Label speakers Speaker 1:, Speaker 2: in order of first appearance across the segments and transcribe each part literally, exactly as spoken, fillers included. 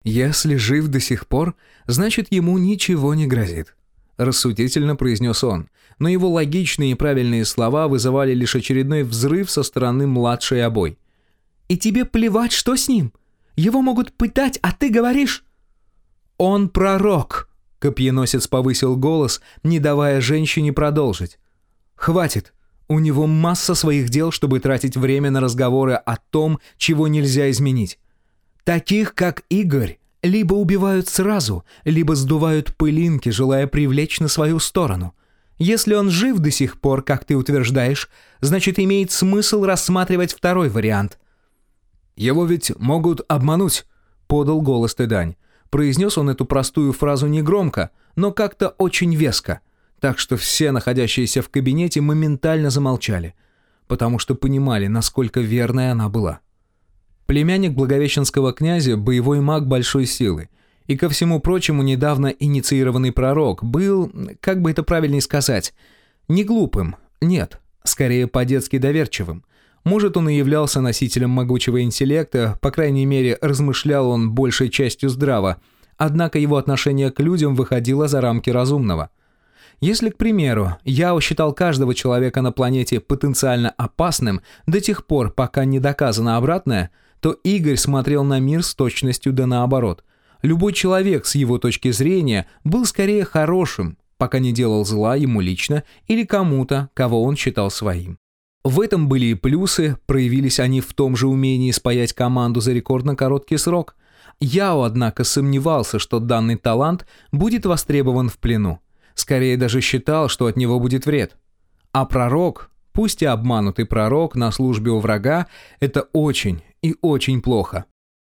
Speaker 1: «Если жив до сих пор, значит, ему ничего не грозит», – рассудительно произнес он, но его логичные и правильные слова вызывали лишь очередной взрыв со стороны младшей обой. «И тебе плевать, что с ним? Его могут пытать, а ты говоришь...» «Он пророк», – копьеносец повысил голос, не давая женщине продолжить. «Хватит. У него масса своих дел, чтобы тратить время на разговоры о том, чего нельзя изменить. Таких, как Игорь, либо убивают сразу, либо сдувают пылинки, желая привлечь на свою сторону. Если он жив до сих пор, как ты утверждаешь, значит, имеет смысл рассматривать второй вариант». «Его ведь могут обмануть», — подал голос Тэдань. Произнес он эту простую фразу негромко, но как-то очень веско, так что все находящиеся в кабинете моментально замолчали, потому что понимали, насколько верной она была. Племянник благовещенского князя – боевой маг большой силы, и, ко всему прочему, недавно инициированный пророк был, как бы это правильнее сказать, не глупым, нет, скорее по-детски доверчивым. Может, он и являлся носителем могучего интеллекта, по крайней мере, размышлял он большей частью здраво, однако его отношение к людям выходило за рамки разумного. Если, к примеру, Яо считал каждого человека на планете потенциально опасным до тех пор, пока не доказано обратное, то Игорь смотрел на мир с точностью да наоборот. Любой человек с его точки зрения был скорее хорошим, пока не делал зла ему лично или кому-то, кого он считал своим. В этом были и плюсы, проявились они в том же умении спаять команду за рекордно короткий срок. Яо, однако, сомневался, что данный талант будет востребован в плену. Скорее даже считал, что от него будет вред. А пророк, пусть и обманутый пророк на службе у врага, это очень и очень плохо.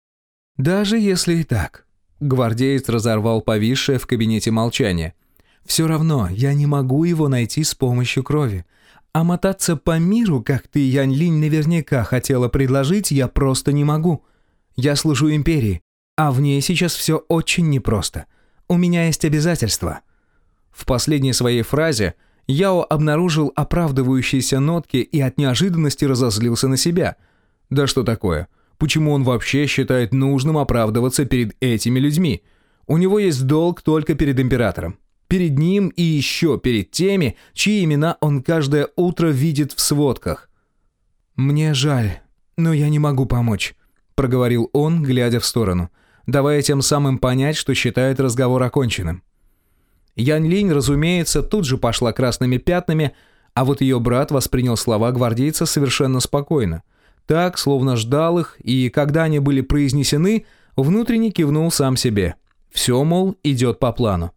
Speaker 1: Даже если и так. Гвардеец разорвал повисшее в кабинете молчание. Все равно я не могу его найти с помощью крови. А мотаться по миру, как ты, Янь Линь, наверняка хотела предложить, я просто не могу. Я служу империи, а в ней сейчас все очень непросто. У меня есть обязательства». В последней своей фразе Яо обнаружил оправдывающиеся нотки и от неожиданности разозлился на себя. Да что такое? Почему он вообще считает нужным оправдываться перед этими людьми? У него есть долг только перед императором. Перед ним и еще перед теми, чьи имена он каждое утро видит в сводках. «Мне жаль, но я не могу помочь», — проговорил он, глядя в сторону, давая тем самым понять, что считает разговор оконченным. Янь Линь, разумеется, тут же пошла красными пятнами, а вот ее брат воспринял слова гвардейца совершенно спокойно. Так, словно ждал их, и когда они были произнесены, внутренне кивнул сам себе. Все, мол, идет по плану.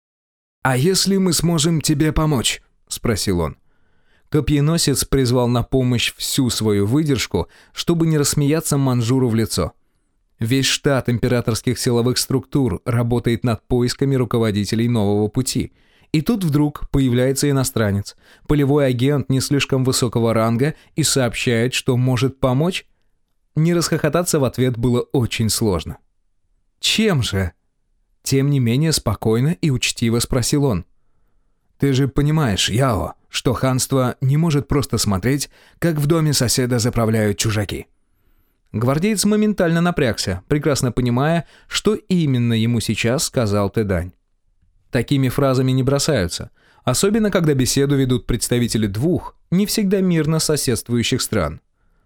Speaker 1: «А если мы сможем тебе помочь?» – спросил он. Копьеносец призвал на помощь всю свою выдержку, чтобы не рассмеяться манжуру в лицо. Весь штат императорских силовых структур работает над поисками руководителей нового пути. И тут вдруг появляется иностранец, полевой агент не слишком высокого ранга, и сообщает, что может помочь. Не расхохотаться в ответ было очень сложно. «Чем же?» Тем не менее спокойно и учтиво спросил он. «Ты же понимаешь, Яо, что ханство не может просто смотреть, как в доме соседа заправляют чужаки». Гвардеец моментально напрягся, прекрасно понимая, что именно ему сейчас сказал Тэдань. Такими фразами не бросаются, особенно когда беседу ведут представители двух, не всегда мирно соседствующих стран.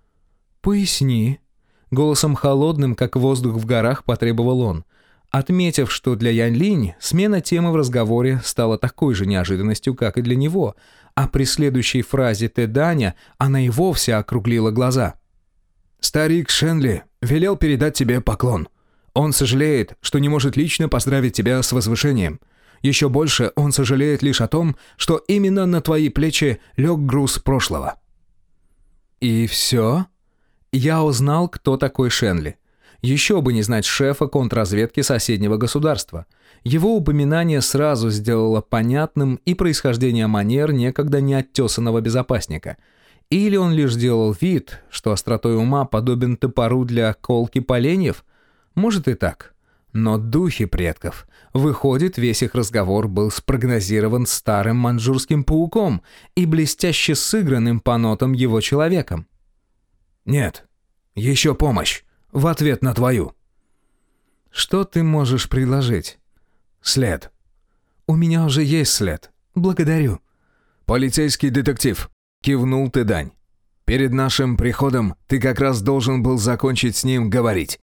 Speaker 1: «Поясни», — голосом холодным, как воздух в горах, потребовал он, отметив, что для Янь Линь смена темы в разговоре стала такой же неожиданностью, как и для него, а при следующей фразе Тэданя она и вовсе округлила глаза. «Старик Шенли велел передать тебе поклон. Он сожалеет, что не может лично поздравить тебя с возвышением. Еще больше он сожалеет лишь о том, что именно на твои плечи лег груз прошлого». И все? Я узнал, кто такой Шенли. Еще бы не знать шефа контрразведки соседнего государства. Его упоминание сразу сделало понятным и происхождение манер некогда неоттесанного безопасника. Или он лишь делал вид, что остротой ума подобен топору для колки поленьев? Может и так. Но духи предков. Выходит, весь их разговор был спрогнозирован старым маньчжурским пауком и блестяще сыгранным по нотам его человеком. «Нет, еще помощь. В ответ на твою». Что ты можешь предложить?
Speaker 2: След.
Speaker 1: У меня уже есть след. Благодарю.
Speaker 2: Полицейский детектив. Кивнул Тедань. Перед нашим приходом ты как раз должен был закончить с ним говорить.